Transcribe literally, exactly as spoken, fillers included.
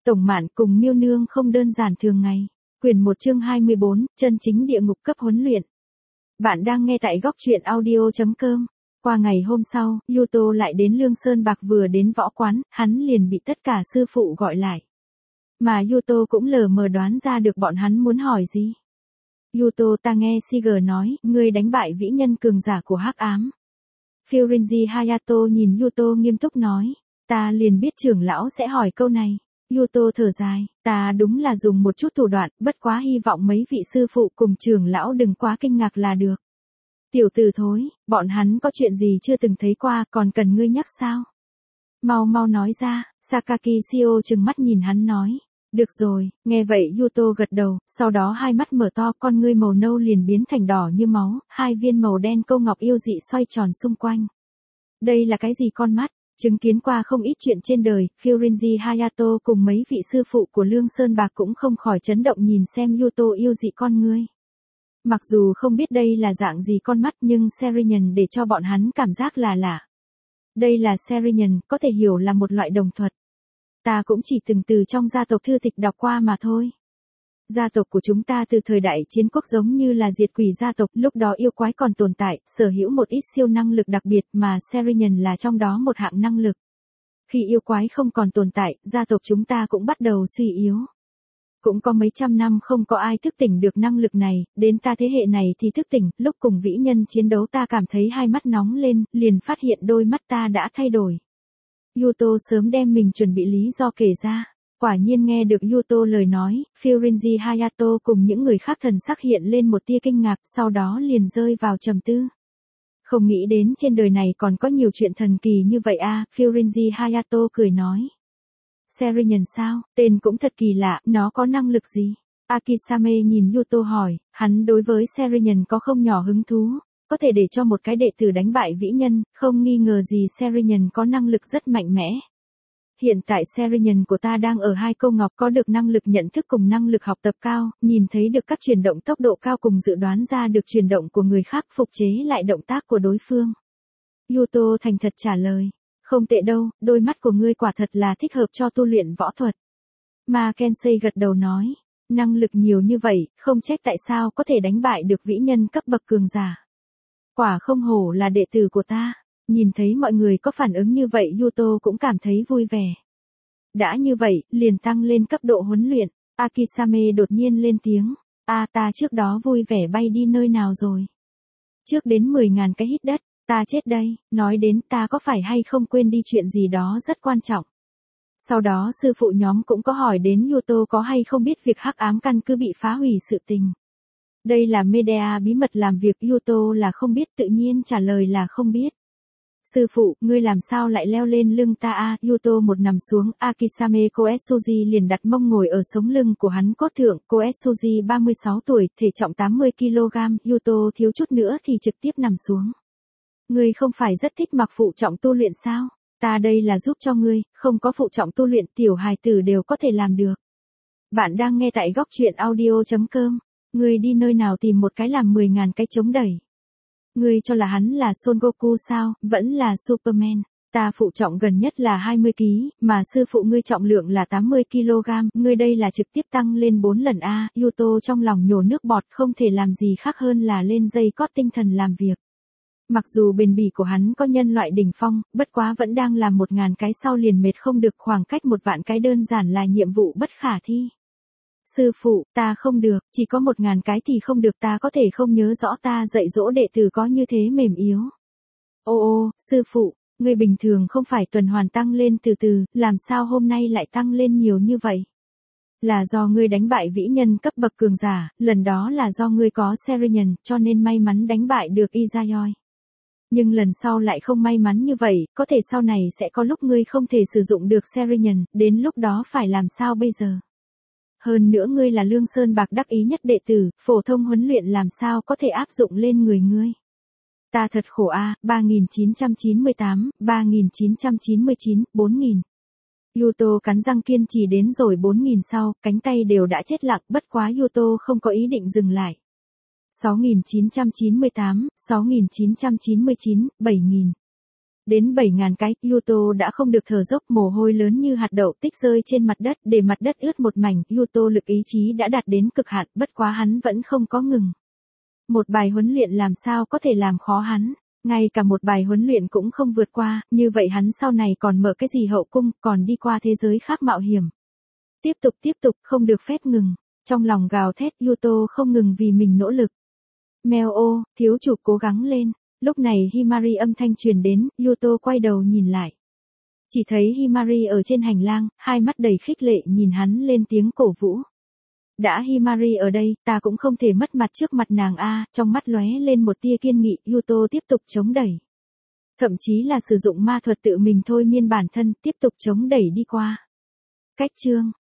Tổng Mạn cùng Miêu Nương không đơn giản thường ngày. Quyển một chương hai mươi bốn, chân chính địa ngục cấp huấn luyện. Bạn đang nghe tại góc truyện audio chấm com. Qua ngày hôm sau, Yuto lại đến Lương Sơn Bạc, vừa đến võ quán, hắn liền bị tất cả sư phụ gọi lại. Mà Yuto cũng lờ mờ đoán ra được bọn hắn muốn hỏi gì. Yuto, ta nghe Siger nói, ngươi đánh bại vĩ nhân cường giả của Hắc Ám. Furinji Hayato nhìn Yuto nghiêm túc nói, ta liền biết trưởng lão sẽ hỏi câu này. Yuto thở dài, ta đúng là dùng một chút thủ đoạn, bất quá hy vọng mấy vị sư phụ cùng trưởng lão đừng quá kinh ngạc là được. Tiểu tử thối, bọn hắn có chuyện gì chưa từng thấy qua, còn cần ngươi nhắc sao? Mau mau nói ra. Sakaki Shio trừng mắt nhìn hắn nói. Được rồi, nghe vậy Yuto gật đầu, sau đó hai mắt mở to, con ngươi màu nâu liền biến thành đỏ như máu, hai viên màu đen câu ngọc yêu dị xoay tròn xung quanh. Đây là cái gì con mắt? Chứng kiến qua không ít chuyện trên đời, Furinji Hayato cùng mấy vị sư phụ của Lương Sơn Bạc cũng không khỏi chấn động nhìn xem Yuto yêu dị con ngươi. Mặc dù không biết đây là dạng gì con mắt nhưng Serinhân để cho bọn hắn cảm giác là lạ. Đây là Serinhân, có thể hiểu là một loại đồng thuật. Ta cũng chỉ từng từ trong gia tộc thư tịch đọc qua mà thôi. Gia tộc của chúng ta từ thời đại chiến quốc giống như là diệt quỷ gia tộc, lúc đó yêu quái còn tồn tại, sở hữu một ít siêu năng lực đặc biệt mà Serinhân là trong đó một hạng năng lực. Khi yêu quái không còn tồn tại, gia tộc chúng ta cũng bắt đầu suy yếu. Cũng có mấy trăm năm không có ai thức tỉnh được năng lực này, đến ta thế hệ này thì thức tỉnh, lúc cùng vĩ nhân chiến đấu ta cảm thấy hai mắt nóng lên, liền phát hiện đôi mắt ta đã thay đổi. Yuto sớm đem mình chuẩn bị lý do kể ra. Quả nhiên nghe được Yuto lời nói, Furinji Hayato cùng những người khác thần sắc hiện lên một tia kinh ngạc, sau đó liền rơi vào trầm tư. Không nghĩ đến trên đời này còn có nhiều chuyện thần kỳ như vậy a, à, Furinji Hayato cười nói. Serinhân sao, tên cũng thật kỳ lạ, nó có năng lực gì? Akisame nhìn Yuto hỏi, hắn đối với Serinhân có không nhỏ hứng thú, có thể để cho một cái đệ tử đánh bại vĩ nhân, không nghi ngờ gì Serinhân có năng lực rất mạnh mẽ. Hiện tại Serinhân của ta đang ở hai câu ngọc, có được năng lực nhận thức cùng năng lực học tập cao, nhìn thấy được các chuyển động tốc độ cao cùng dự đoán ra được chuyển động của người khác, phục chế lại động tác của đối phương. Yuto thành thật trả lời. Không tệ đâu, đôi mắt của ngươi quả thật là thích hợp cho tu luyện võ thuật. Mà Kensei gật đầu nói, năng lực nhiều như vậy, không trách tại sao có thể đánh bại được vĩ nhân cấp bậc cường giả. Quả không hổ là đệ tử của ta. Nhìn thấy mọi người có phản ứng như vậy, Yuto cũng cảm thấy vui vẻ. Đã như vậy, liền tăng lên cấp độ huấn luyện. Akisame đột nhiên lên tiếng, a à, ta trước đó vui vẻ bay đi nơi nào rồi? Trước đến mười ngàn cái hít đất. Ta chết đây, nói đến ta có phải hay không quên đi chuyện gì đó rất quan trọng. Sau đó sư phụ nhóm cũng có hỏi đến Yuto có hay không biết việc Hắc Ám căn cứ bị phá hủy sự tình. Đây là Medea bí mật làm việc, Yuto là không biết, tự nhiên trả lời là không biết. Sư phụ, ngươi làm sao lại leo lên lưng ta a? À? Yuto một nằm xuống, Akisame Koetsuji liền đặt mông ngồi ở sống lưng của hắn cốt thượng. Koetsuji ba mươi sáu tuổi, thể trọng tám mươi ki lô gam, Yuto thiếu chút nữa thì trực tiếp nằm xuống. Ngươi không phải rất thích mặc phụ trọng tu luyện sao? Ta đây là giúp cho ngươi, không có phụ trọng tu luyện tiểu hài tử đều có thể làm được. Bạn đang nghe tại góc truyện audio chấm com. Ngươi đi nơi nào tìm một cái làm mười ngàn cái chống đẩy? Ngươi cho là hắn là Son Goku sao, vẫn là Superman. Ta phụ trọng gần nhất là hai mươi ki lô gam, mà sư phụ ngươi trọng lượng là tám mươi ki lô gam, ngươi đây là trực tiếp tăng lên bốn lần a. Yuto trong lòng nhổ nước bọt, không thể làm gì khác hơn là lên dây cót tinh thần làm việc. Mặc dù bền bỉ của hắn có nhân loại đỉnh phong, bất quá vẫn đang làm một ngàn cái sau liền mệt không được, khoảng cách một vạn cái đơn giản là nhiệm vụ bất khả thi. Sư phụ, ta không được, chỉ có một ngàn cái thì không được, ta có thể không nhớ rõ ta dạy dỗ đệ tử có như thế mềm yếu. Ô ô, sư phụ, người bình thường không phải tuần hoàn tăng lên từ từ, làm sao hôm nay lại tăng lên nhiều như vậy? Là do ngươi đánh bại vĩ nhân cấp bậc cường giả, lần đó là do ngươi có Serinhân, cho nên may mắn đánh bại được Izayoi. Nhưng lần sau lại không may mắn như vậy, có thể sau này sẽ có lúc ngươi không thể sử dụng được Serinhân, đến lúc đó phải làm sao bây giờ? Hơn nữa ngươi là Lương Sơn Bạc đắc ý nhất đệ tử, phổ thông huấn luyện làm sao có thể áp dụng lên người ngươi? Ta thật khổ a, à, ba nghìn chín trăm chín mươi tám, ba nghìn chín trăm chín mươi chín, bốn nghìn. Yuto cắn răng kiên trì đến rồi bốn nghìn sau, cánh tay đều đã chết lặng, bất quá Yuto không có ý định dừng lại. sáu nghìn chín trăm chín mươi tám, sáu nghìn chín trăm chín mươi chín, bảy nghìn. Đến bảy ngàn cái, Yuto đã không được thở dốc, mồ hôi lớn như hạt đậu tích rơi trên mặt đất, để mặt đất ướt một mảnh, Yuto lực ý chí đã đạt đến cực hạn, bất quá hắn vẫn không có ngừng. Một bài huấn luyện làm sao có thể làm khó hắn, ngay cả một bài huấn luyện cũng không vượt qua, như vậy hắn sau này còn mở cái gì hậu cung, còn đi qua thế giới khác mạo hiểm. Tiếp tục tiếp tục, không được phép ngừng. Trong lòng gào thét, Yuto không ngừng vì mình nỗ lực. Mèo ô, thiếu chủ cố gắng lên. Lúc này Himari âm thanh truyền đến, Yuto quay đầu nhìn lại. Chỉ thấy Himari ở trên hành lang, hai mắt đầy khích lệ nhìn hắn lên tiếng cổ vũ. Đã Himari ở đây, ta cũng không thể mất mặt trước mặt nàng a, trong mắt lóe lên một tia kiên nghị, Yuto tiếp tục chống đẩy. Thậm chí là sử dụng ma thuật tự mình thôi miên bản thân, tiếp tục chống đẩy đi qua. Cách chương